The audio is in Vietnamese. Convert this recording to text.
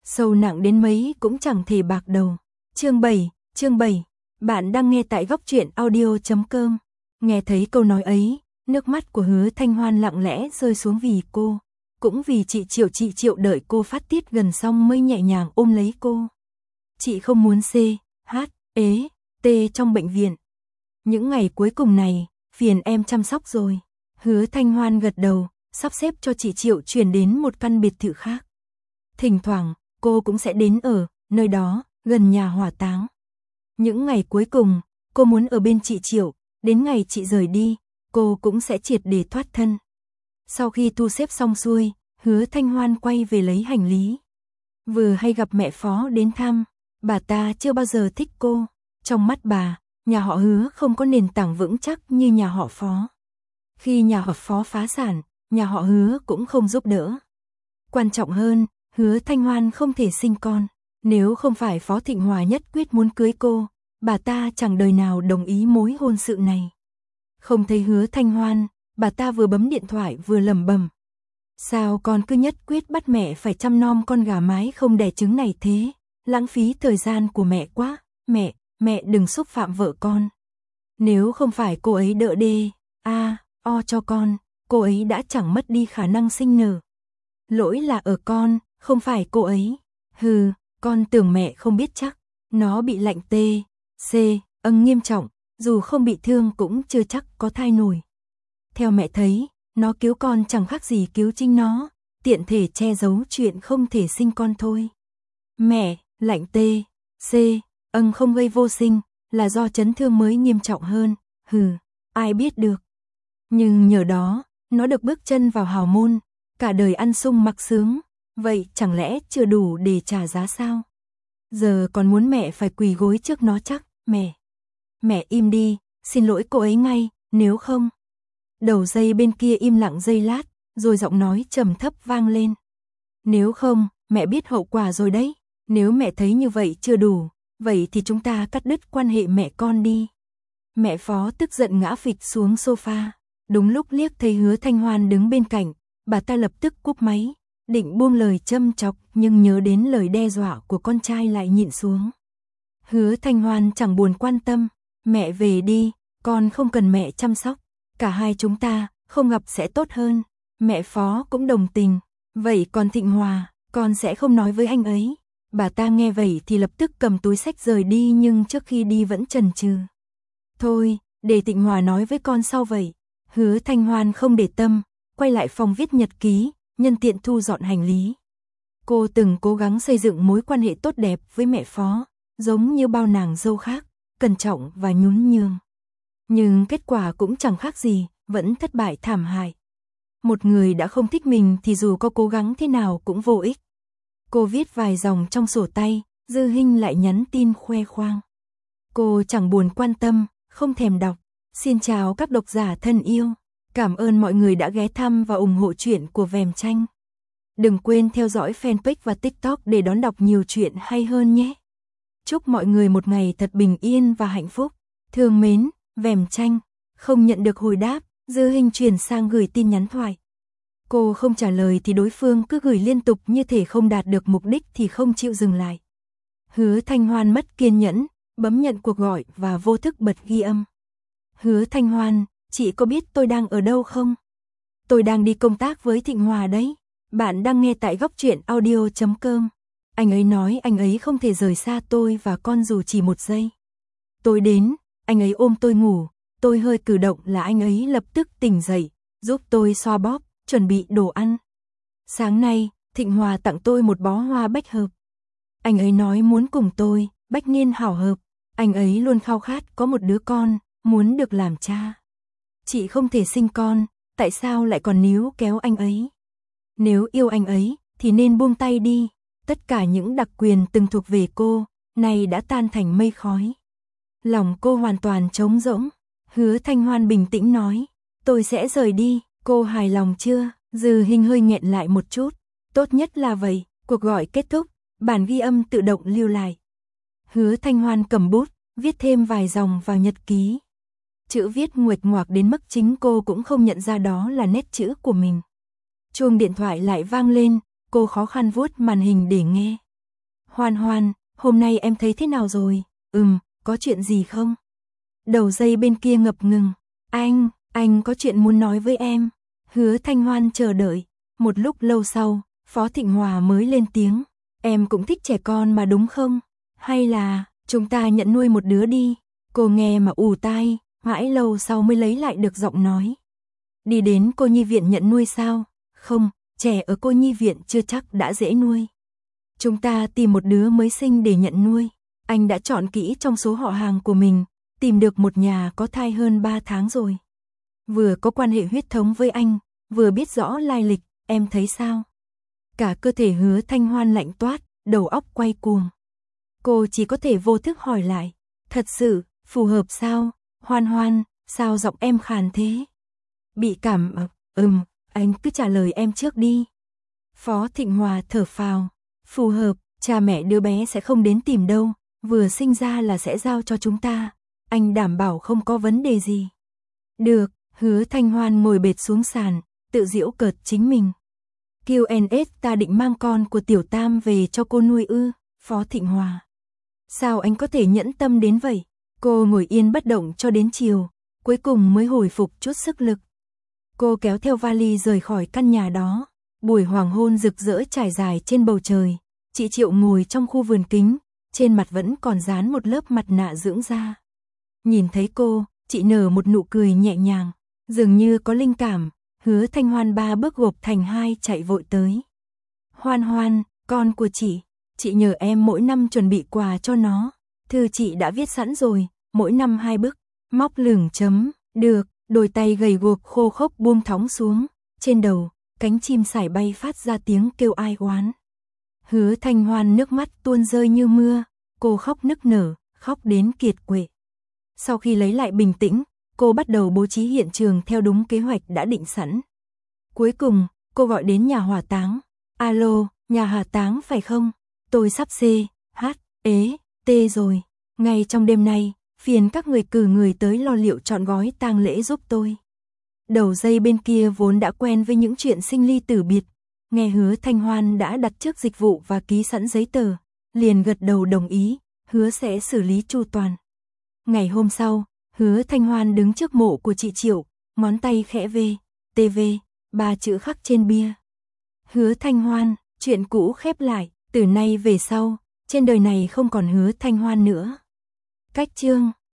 sâu nặng đến mấy cũng chẳng thể bạc đầu. Chương 7, bạn đang nghe tại góc truyện audio.com. Nghe thấy câu nói ấy, nước mắt của Hứa Thanh Hoan lặng lẽ rơi xuống vì cô. Cũng vì chị Triệu đợi cô phát tiết gần xong mới nhẹ nhàng ôm lấy cô. Chị không muốn CHT trong bệnh viện. Những ngày cuối cùng này, phiền em chăm sóc rồi. Hứa Thanh Hoan gật đầu, sắp xếp cho chị Triệu chuyển đến một căn biệt thự khác. Thỉnh thoảng, cô cũng sẽ đến ở nơi đó, gần nhà hỏa táng. Những ngày cuối cùng, cô muốn ở bên chị Triệu, đến ngày chị rời đi, cô cũng sẽ triệt để thoát thân. Sau khi thu xếp xong xuôi, Hứa Thanh Hoan quay về lấy hành lý. Vừa hay gặp mẹ Phó đến thăm, bà ta chưa bao giờ thích cô. Trong mắt bà, nhà họ Hứa không có nền tảng vững chắc như nhà họ Phó. Khi nhà họ Phó phá sản, nhà họ Hứa cũng không giúp đỡ. Quan trọng hơn, Hứa Thanh Hoan không thể sinh con. Nếu không phải Phó Thịnh Hòa nhất quyết muốn cưới cô, bà ta chẳng đời nào đồng ý mối hôn sự này. Không thấy Hứa Thanh Hoan, bà ta vừa bấm điện thoại vừa lẩm bẩm. Sao con cứ nhất quyết bắt mẹ phải chăm nom con gà mái không đẻ trứng này thế? Lãng phí thời gian của mẹ quá. Mẹ đừng xúc phạm vợ con. Nếu không phải cô ấy đỡ đê, cho con, cô ấy đã chẳng mất đi khả năng sinh nở. Lỗi là ở con, không phải cô ấy. Con tưởng mẹ không biết chắc. Nó bị lạnh nghiêm trọng, dù không bị thương cũng chưa chắc có thai nổi. Theo mẹ thấy, nó cứu con chẳng khác gì cứu chính nó, tiện thể che giấu chuyện không thể sinh con thôi. Mẹ, lạnh không gây vô sinh, là do chấn thương mới nghiêm trọng hơn. Ai biết được. Nhưng nhờ đó, nó được bước chân vào hào môn, cả đời ăn sung mặc sướng, vậy chẳng lẽ chưa đủ để trả giá sao? Giờ còn muốn mẹ phải quỳ gối trước nó chắc. Mẹ im đi, xin lỗi cô ấy ngay, nếu không. Đầu dây bên kia im lặng giây lát, rồi giọng nói trầm thấp vang lên. Nếu không, mẹ biết hậu quả rồi đấy. Nếu mẹ thấy như vậy chưa đủ, vậy thì chúng ta cắt đứt quan hệ mẹ con đi. Mẹ Phó tức giận ngã phịch xuống sofa. Đúng lúc liếc thấy Hứa Thanh Hoan đứng bên cạnh, bà ta lập tức cúp máy, định buông lời châm chọc nhưng nhớ đến lời đe dọa của con trai lại nhịn xuống. Hứa Thanh Hoan chẳng buồn quan tâm, mẹ về đi, con không cần mẹ chăm sóc, cả hai chúng ta không gặp sẽ tốt hơn. Mẹ Phó cũng đồng tình, vậy còn Thịnh Hòa, con sẽ không nói với anh ấy. Bà ta nghe vậy thì lập tức cầm túi xách rời đi nhưng trước khi đi vẫn chần chừ. Thôi, để Thịnh Hòa nói với con sau vậy. Hứa Thanh Hoan không để tâm, quay lại phòng viết nhật ký, nhân tiện thu dọn hành lý. Cô từng cố gắng xây dựng mối quan hệ tốt đẹp với mẹ Phó, giống như bao nàng dâu khác, cẩn trọng và nhún nhường. Nhưng kết quả cũng chẳng khác gì, vẫn thất bại thảm hại. Một người đã không thích mình thì dù có cố gắng thế nào cũng vô ích. Cô viết vài dòng trong sổ tay, Dư Hinh lại nhắn tin khoe khoang. Cô chẳng buồn quan tâm, không thèm đọc. Xin chào các độc giả thân yêu. Cảm ơn mọi người đã ghé thăm và ủng hộ truyện của Vèm Tranh. Đừng quên theo dõi fanpage và TikTok để đón đọc nhiều chuyện hay hơn nhé. Chúc mọi người một ngày thật bình yên và hạnh phúc. Thương mến, Vèm Tranh. Không nhận được hồi đáp, Dư Hinh chuyển sang gửi tin nhắn thoại. Cô không trả lời thì đối phương cứ gửi liên tục như thể không đạt được mục đích thì không chịu dừng lại. Hứa Thanh Hoan mất kiên nhẫn, bấm nhận cuộc gọi và vô thức bật ghi âm. Hứa Thanh Hoan, chị có biết tôi đang ở đâu không? Tôi đang đi công tác với Thịnh Hòa đấy. Bạn đang nghe tại góc truyện audio.com. Anh ấy nói anh ấy không thể rời xa tôi và con dù chỉ một giây. Tôi đến, anh ấy ôm tôi ngủ, tôi hơi cử động là anh ấy lập tức tỉnh dậy, giúp tôi xoa bóp, chuẩn bị đồ ăn. Sáng nay, Thịnh Hòa tặng tôi một bó hoa bách hợp. Anh ấy nói muốn cùng tôi, bách niên hảo hợp. Anh ấy luôn khao khát có một đứa con, muốn được làm cha. Chị không thể sinh con, tại sao lại còn níu kéo anh ấy? Nếu yêu anh ấy, thì nên buông tay đi. Tất cả những đặc quyền từng thuộc về cô, nay đã tan thành mây khói. Lòng cô hoàn toàn trống rỗng. Hứa Thanh Hoan bình tĩnh nói, tôi sẽ rời đi, cô hài lòng chưa? Dư Hinh hơi nghẹn lại một chút. Tốt nhất là vậy. Cuộc gọi kết thúc, bản ghi âm tự động lưu lại. Hứa Thanh Hoan cầm bút, viết thêm vài dòng vào nhật ký. Chữ viết nguệch ngoạc đến mức chính cô cũng không nhận ra đó là nét chữ của mình. Chuông điện thoại lại vang lên, cô khó khăn vuốt màn hình để nghe. Hoan Hoan, hôm nay em thấy thế nào rồi? Có chuyện gì không? Đầu dây bên kia ngập ngừng. Anh có chuyện muốn nói với em. Hứa Thanh Hoan chờ đợi. Một lúc lâu sau, Phó Thịnh Hòa mới lên tiếng. Em cũng thích trẻ con mà đúng không? Hay là, chúng ta nhận nuôi một đứa đi. Cô nghe mà ù tai, mãi lâu sau mới lấy lại được giọng nói. Đi đến cô nhi viện nhận nuôi sao? Không, trẻ ở cô nhi viện chưa chắc đã dễ nuôi. Chúng ta tìm một đứa mới sinh để nhận nuôi. Anh đã chọn kỹ trong số họ hàng của mình, tìm được một nhà có thai hơn 3 tháng rồi. Vừa có quan hệ huyết thống với anh, vừa biết rõ lai lịch, em thấy sao? Cả cơ thể Hứa Thanh Hoan lạnh toát, đầu óc quay cuồng. Cô chỉ có thể vô thức hỏi lại, thật sự, phù hợp sao? Hoan Hoan, sao giọng em khàn thế? Bị cảm, anh cứ trả lời em trước đi. Phó Thịnh Hòa thở phào, phù hợp, cha mẹ đứa bé sẽ không đến tìm đâu, vừa sinh ra là sẽ giao cho chúng ta, anh đảm bảo không có vấn đề gì. Được, Hứa Thanh Hoan ngồi bệt xuống sàn, tự giễu cợt chính mình. Q&S ta định mang con của Tiểu Tam về cho cô nuôi ư? Phó Thịnh Hòa. Sao anh có thể nhẫn tâm đến vậy? Cô ngồi yên bất động cho đến chiều, cuối cùng mới hồi phục chút sức lực. Cô kéo theo vali rời khỏi căn nhà đó. Buổi hoàng hôn rực rỡ trải dài trên bầu trời. Chị Triệu ngồi trong khu vườn kính, trên mặt vẫn còn dán một lớp mặt nạ dưỡng da. Nhìn thấy cô, chị nở một nụ cười nhẹ nhàng, dường như có linh cảm. Hứa Thanh Hoan 3 bước gộp thành 2 chạy vội tới. Hoan Hoan, con của chị nhờ em mỗi năm chuẩn bị quà cho nó. Thư chị đã viết sẵn rồi, mỗi năm 2 bức, móc lửng chấm, được, đôi tay gầy guộc khô khốc buông thõng xuống, trên đầu, cánh chim sải bay phát ra tiếng kêu ai oán. Hứa Thanh Hoan nước mắt tuôn rơi như mưa, cô khóc nức nở, khóc đến kiệt quệ. Sau khi lấy lại bình tĩnh, cô bắt đầu bố trí hiện trường theo đúng kế hoạch đã định sẵn. Cuối cùng, cô gọi đến nhà hỏa táng. Alo, nhà hỏa táng phải không? Tôi sắp CHT rồi. Ngay trong đêm nay, phiền các người cử người tới lo liệu trọn gói tang lễ giúp tôi. Đầu dây bên kia vốn đã quen với những chuyện sinh ly tử biệt. Nghe Hứa Thanh Hoan đã đặt trước dịch vụ và ký sẵn giấy tờ, liền gật đầu đồng ý, hứa sẽ xử lý chu toàn. Ngày hôm sau, Hứa Thanh Hoan đứng trước mộ của chị Triệu, ngón tay khẽ TV, 3 chữ khắc trên bia. Hứa Thanh Hoan, chuyện cũ khép lại, từ nay về sau, trên đời này không còn Hứa Thanh Hoan nữa. Cách chương